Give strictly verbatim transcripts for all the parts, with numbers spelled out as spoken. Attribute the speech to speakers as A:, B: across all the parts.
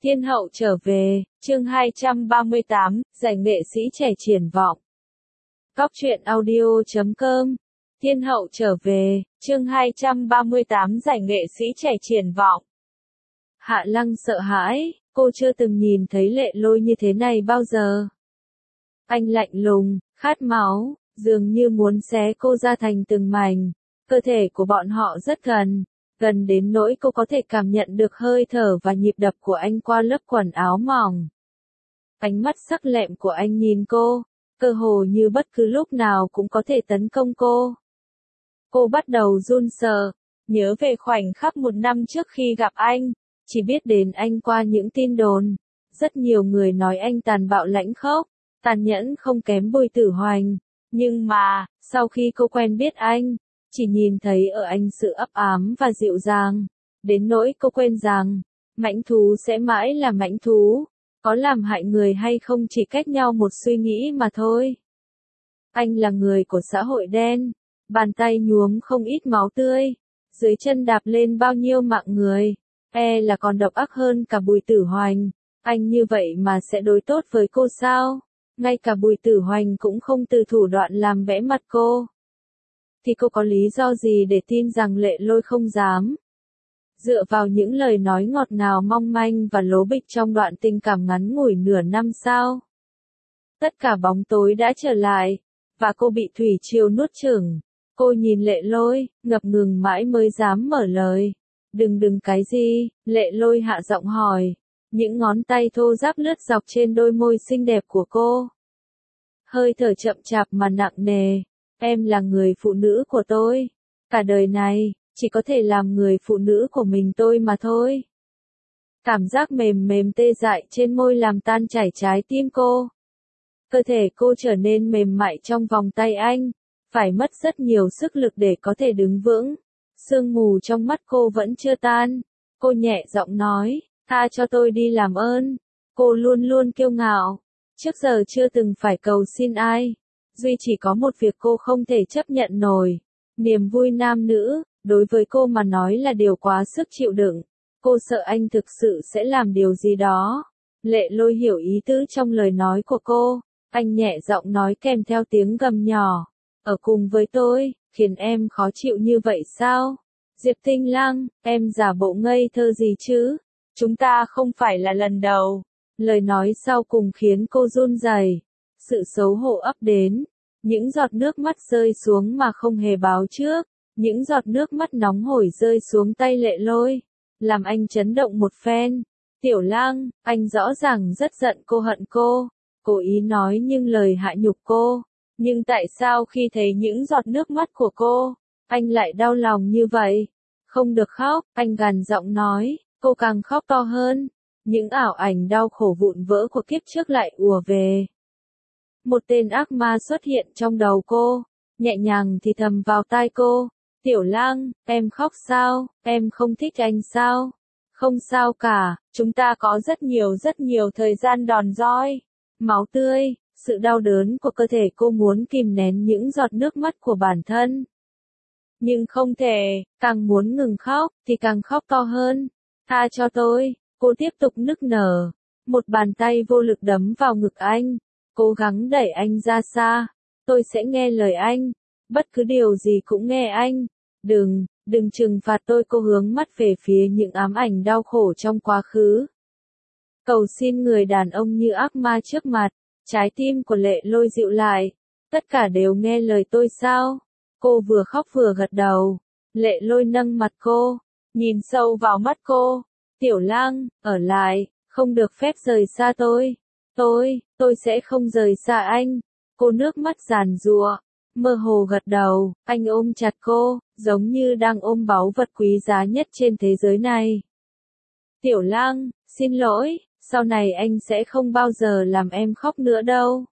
A: Thiên hậu trở về, chương hai trăm ba mươi tám, giải nghệ sĩ trẻ triển vọng. Cóc truyện audio chấm com. Thiên hậu trở về, chương hai trăm ba mươi tám, giải nghệ sĩ trẻ triển vọng. Hạ Lăng sợ hãi, cô chưa từng nhìn thấy Lệ Lôi như thế này bao giờ. Anh lạnh lùng, khát máu, dường như muốn xé cô ra thành từng mảnh. Cơ thể của bọn họ rất gần, gần đến nỗi cô có thể cảm nhận được hơi thở và nhịp đập của anh qua lớp quần áo mỏng. Ánh mắt sắc lẹm của anh nhìn cô, cơ hồ như bất cứ lúc nào cũng có thể tấn công cô. Cô bắt đầu run sợ, nhớ về khoảnh khắc một năm trước khi gặp anh, chỉ biết đến anh qua những tin đồn. Rất nhiều người nói anh tàn bạo lãnh khốc, tàn nhẫn không kém Bùi Tử Hoành. Nhưng mà, sau khi cô quen biết anh, chỉ nhìn thấy ở anh sự ấp ám và dịu dàng, đến nỗi cô quên rằng, mãnh thú sẽ mãi là mãnh thú, có làm hại người hay không chỉ cách nhau một suy nghĩ mà thôi. Anh là người của xã hội đen, bàn tay nhuốm không ít máu tươi, dưới chân đạp lên bao nhiêu mạng người, e là còn độc ác hơn cả Bùi Tử Hoành. Anh như vậy mà sẽ đối tốt với cô sao? Ngay cả Bùi Tử Hoành cũng không từ thủ đoạn làm bẽ mặt cô. Thì cô có lý do gì để tin rằng Lệ Lôi không dám? Dựa vào những lời nói ngọt ngào mong manh và lố bịch trong đoạn tình cảm ngắn ngủi nửa năm sao? Tất cả bóng tối đã trở lại, và cô bị thủy triều nuốt chửng. Cô nhìn Lệ Lôi, ngập ngừng mãi mới dám mở lời. Đừng đừng cái gì? Lệ Lôi hạ giọng hỏi. Những ngón tay thô ráp lướt dọc trên đôi môi xinh đẹp của cô. Hơi thở chậm chạp mà nặng nề. Em là người phụ nữ của tôi. Cả đời này, chỉ có thể làm người phụ nữ của mình tôi mà thôi. Cảm giác mềm mềm tê dại trên môi làm tan chảy trái tim cô. Cơ thể cô trở nên mềm mại trong vòng tay anh. Phải mất rất nhiều sức lực để có thể đứng vững. Sương mù trong mắt cô vẫn chưa tan. Cô nhẹ giọng nói, tha cho tôi đi làm ơn. Cô luôn luôn kiêu ngạo. Trước giờ chưa từng phải cầu xin ai. Duy chỉ có một việc cô không thể chấp nhận nổi. Niềm vui nam nữ, đối với cô mà nói là điều quá sức chịu đựng. Cô sợ anh thực sự sẽ làm điều gì đó. Lệ Lôi hiểu ý tứ trong lời nói của cô. Anh nhẹ giọng nói kèm theo tiếng gầm nhỏ. Ở cùng với tôi, khiến em khó chịu như vậy sao? Diệp Tinh Lăng, em giả bộ ngây thơ gì chứ? Chúng ta không phải là lần đầu. Lời nói sau cùng khiến cô run rẩy. Sự xấu hổ ập đến. Những giọt nước mắt rơi xuống mà không hề báo trước. Những giọt nước mắt nóng hổi rơi xuống tay Lệ Lôi. Làm anh chấn động một phen. Tiểu Lang, anh rõ ràng rất giận cô hận cô. Cố ý nói nhưng lời hạ nhục cô. Nhưng tại sao khi thấy những giọt nước mắt của cô, anh lại đau lòng như vậy? Không được khóc, anh gằn giọng nói. Cô càng khóc to hơn. Những ảo ảnh đau khổ vụn vỡ của kiếp trước lại ùa về. Một tên ác ma xuất hiện trong đầu cô, nhẹ nhàng thì thầm vào tai cô. Tiểu Lang, em khóc sao? Em không thích anh sao? Không sao cả, chúng ta có rất nhiều rất nhiều thời gian đòn roi, máu tươi, sự đau đớn của cơ thể cô muốn kìm nén những giọt nước mắt của bản thân. Nhưng không thể, càng muốn ngừng khóc, thì càng khóc to hơn. Tha cho tôi, cô tiếp tục nức nở. Một bàn tay vô lực đấm vào ngực anh. Cố gắng đẩy anh ra xa. Tôi sẽ nghe lời anh. Bất cứ điều gì cũng nghe anh. Đừng, đừng trừng phạt tôi. Cô hướng mắt về phía những ám ảnh đau khổ trong quá khứ. Cầu xin người đàn ông như ác ma trước mặt. Trái tim của Lệ Lôi dịu lại. Tất cả đều nghe lời tôi sao? Cô vừa khóc vừa gật đầu. Lệ Lôi nâng mặt cô, nhìn sâu vào mắt cô. Tiểu Lang, ở lại, không được phép rời xa tôi. Tôi, tôi sẽ không rời xa anh. Cô nước mắt giàn giụa, mơ hồ gật đầu. Anh ôm chặt cô, giống như đang ôm báu vật quý giá nhất trên thế giới này. Tiểu Lang, xin lỗi, sau này anh sẽ không bao giờ làm em khóc nữa đâu.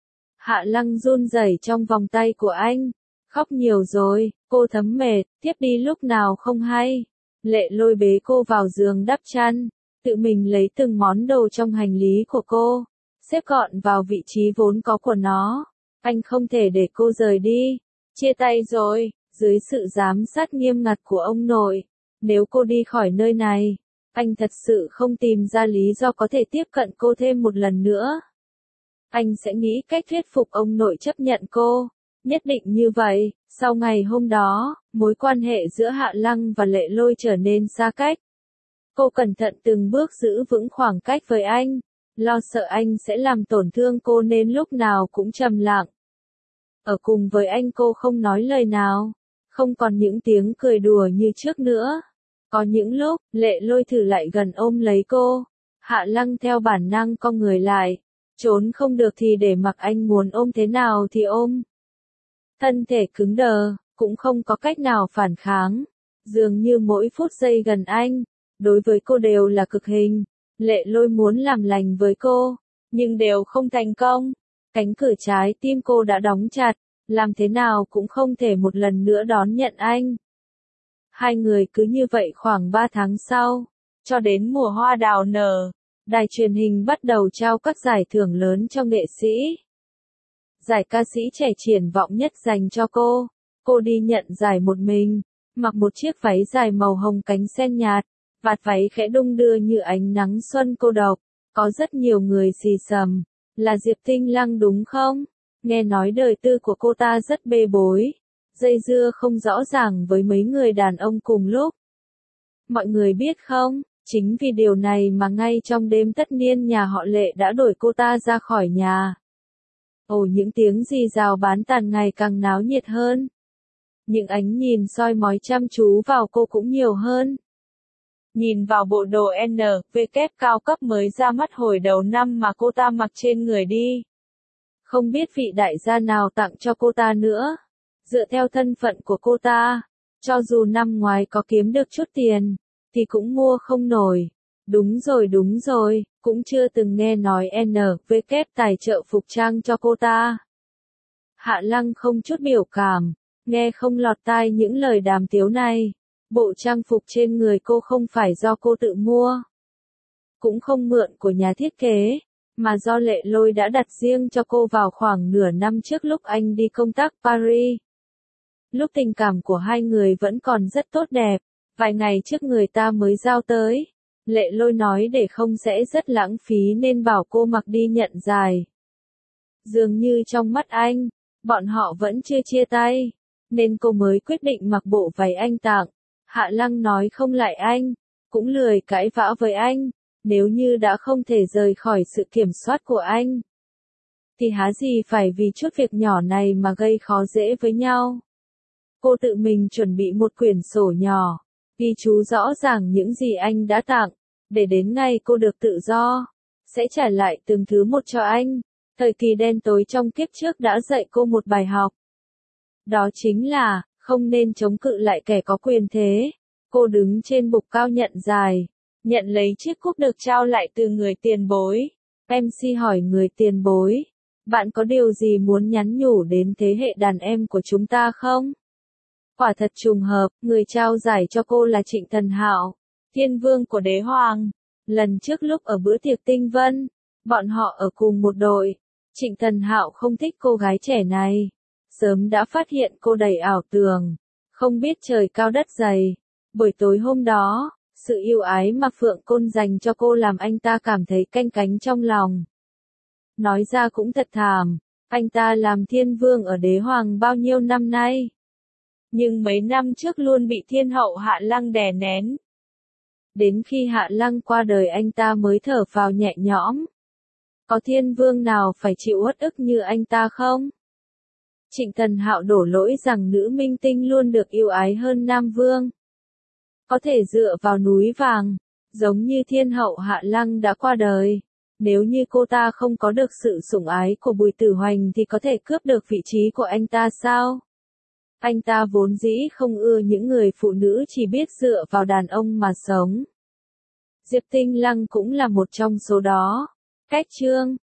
A: Hạ Lăng run rẩy trong vòng tay của anh. Khóc nhiều rồi, cô thấm mệt, tiếp đi lúc nào không hay. Lệ Lôi bế cô vào giường đắp chăn, tự mình lấy từng món đồ trong hành lý của cô, xếp gọn vào vị trí vốn có của nó. Anh không thể để cô rời đi. Chia tay rồi, dưới sự giám sát nghiêm ngặt của ông nội. Nếu cô đi khỏi nơi này, Anh thật sự không tìm ra lý do có thể tiếp cận cô thêm một lần nữa. Anh sẽ nghĩ cách thuyết phục ông nội chấp nhận cô. Nhất định như vậy, sau ngày hôm đó, mối quan hệ giữa Hạ Lăng và Lệ Lôi trở nên xa cách. Cô cẩn thận từng bước giữ vững khoảng cách với anh, lo sợ anh sẽ làm tổn thương cô nên lúc nào cũng trầm lặng. Ở cùng với anh cô không nói lời nào, không còn những tiếng cười đùa như trước nữa. Có những lúc, Lệ Lôi thử lại gần ôm lấy cô, Hạ Lăng theo bản năng cong người lại, trốn không được thì để mặc anh muốn ôm thế nào thì ôm. Thân thể cứng đờ, cũng không có cách nào phản kháng, dường như mỗi phút giây gần anh, đối với cô đều là cực hình. Lệ Lôi muốn làm lành với cô, nhưng đều không thành công. Cánh cửa trái tim cô đã đóng chặt, làm thế nào cũng không thể một lần nữa đón nhận anh. Hai người cứ như vậy khoảng ba tháng sau, cho đến mùa hoa đào nở, đài truyền hình bắt đầu trao các giải thưởng lớn cho nghệ sĩ. Giải ca sĩ trẻ triển vọng nhất dành cho cô, cô đi nhận giải một mình, mặc một chiếc váy dài màu hồng cánh sen nhạt, vạt váy khẽ đung đưa như ánh nắng xuân cô độc. Có rất nhiều người xì xầm, là Diệp Tinh Lăng đúng không? Nghe nói đời tư của cô ta rất bê bối, dây dưa không rõ ràng với mấy người đàn ông cùng lúc. Mọi người biết không, chính vì điều này mà ngay trong đêm tất niên nhà họ Lệ đã đuổi cô ta ra khỏi nhà. Ồ, những tiếng rì rào bán tàn ngày càng náo nhiệt hơn. Những ánh nhìn soi mói chăm chú vào cô cũng nhiều hơn. Nhìn vào bộ đồ en vê kép cao cấp mới ra mắt hồi đầu năm mà cô ta mặc trên người đi. Không biết vị đại gia nào tặng cho cô ta nữa. Dựa theo thân phận của cô ta, cho dù năm ngoái có kiếm được chút tiền, thì cũng mua không nổi. Đúng rồi đúng rồi, cũng chưa từng nghe nói en vê kép tài trợ phục trang cho cô ta. Hạ Lăng không chút biểu cảm, nghe không lọt tai những lời đàm tiếu này. Bộ trang phục trên người cô không phải do cô tự mua, cũng không mượn của nhà thiết kế, mà do Lệ Lôi đã đặt riêng cho cô vào khoảng nửa năm trước lúc anh đi công tác Paris. Lúc tình cảm của hai người vẫn còn rất tốt đẹp, vài ngày trước người ta mới giao tới. Lệ Lôi nói để không sẽ rất lãng phí nên bảo cô mặc đi nhận giải. Dường như trong mắt anh, bọn họ vẫn chưa chia tay, nên cô mới quyết định mặc bộ váy anh tặng. Hạ Lăng nói không lại anh, cũng lười cãi vã với anh, nếu như đã không thể rời khỏi sự kiểm soát của anh, thì há gì phải vì chút việc nhỏ này mà gây khó dễ với nhau. Cô tự mình chuẩn bị một quyển sổ nhỏ, ghi chú rõ ràng những gì anh đã tặng, để đến ngày cô được tự do, sẽ trả lại từng thứ một cho anh. Thời kỳ đen tối trong kiếp trước đã dạy cô một bài học. Đó chính là, không nên chống cự lại kẻ có quyền thế. Cô đứng trên bục cao nhận giải, nhận lấy chiếc cúp được trao lại từ người tiền bối. em xê hỏi người tiền bối, bạn có điều gì muốn nhắn nhủ đến thế hệ đàn em của chúng ta không? Quả thật trùng hợp, người trao giải cho cô là Trịnh Thần Hạo, thiên vương của đế hoàng. Lần trước lúc ở bữa tiệc tinh vân, bọn họ ở cùng một đội. Trịnh Thần Hạo không thích cô gái trẻ này, sớm đã phát hiện cô đầy ảo tưởng, không biết trời cao đất dày. Buổi tối hôm đó, sự yêu ái mà Phượng Côn dành cho cô làm anh ta cảm thấy canh cánh trong lòng. Nói ra cũng thật thảm, anh ta làm thiên vương ở đế hoàng bao nhiêu năm nay, nhưng mấy năm trước luôn bị thiên hậu Hạ Lăng đè nén. Đến khi Hạ Lăng qua đời anh ta mới thở phào nhẹ nhõm. Có thiên vương nào phải chịu uất ức như anh ta không? Trịnh Thần Hạo đổ lỗi rằng nữ minh tinh luôn được yêu ái hơn nam vương. Có thể dựa vào núi vàng, giống như thiên hậu Hạ Lăng đã qua đời. Nếu như cô ta không có được sự sủng ái của Bùi Tử Hoành thì có thể cướp được vị trí của anh ta sao? Anh ta vốn dĩ không ưa những người phụ nữ chỉ biết dựa vào đàn ông mà sống. Diệp Tinh Lăng cũng là một trong số đó. Cách chương